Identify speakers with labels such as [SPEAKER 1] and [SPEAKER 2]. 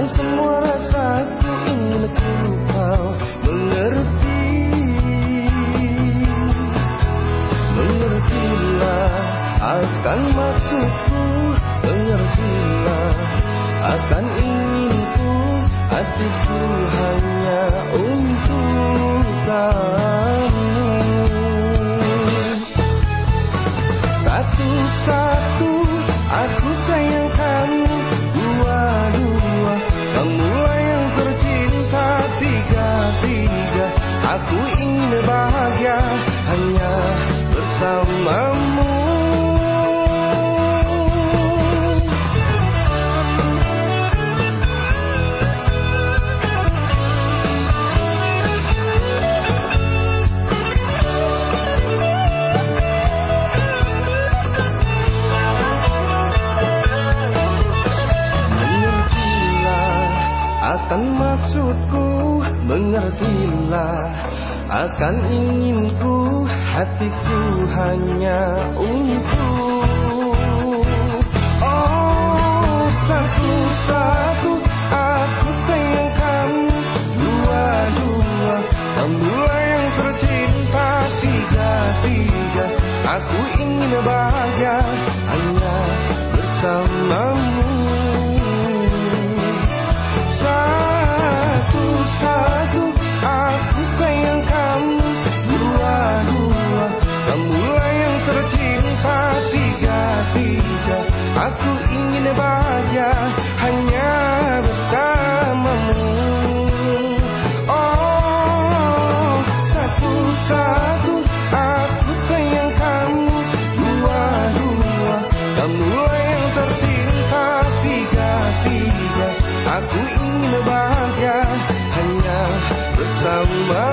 [SPEAKER 1] semua rasaku ingin kau mengerti. Mengertilah akan maksudku, mengertilah akan inginku, hatiku hanya untuk kamu. Satu-satu aku sayang kamu, dua-dua kamulah yang tercinta, tiga-tiga aku ingin bahagia hanya bersamamu. Akan maksudku, mengertilah akan inginku, hatiku hanya untuk. Oh, satu-satu aku sayang kamu, dua-dua kamulah yang tercinta, tiga-tiga aku ingin bahagia hanya bersamamu. Satu-satu aku sayang kamu, dua-dua kamulah yang tercinta, tiga-tiga aku ingin bahagia hanya bersamamu. Oh, satu-satu aku sayang kamu, dua-dua kamulah yang tercinta, tiga-tiga aku ingin bahagia hanya bersama.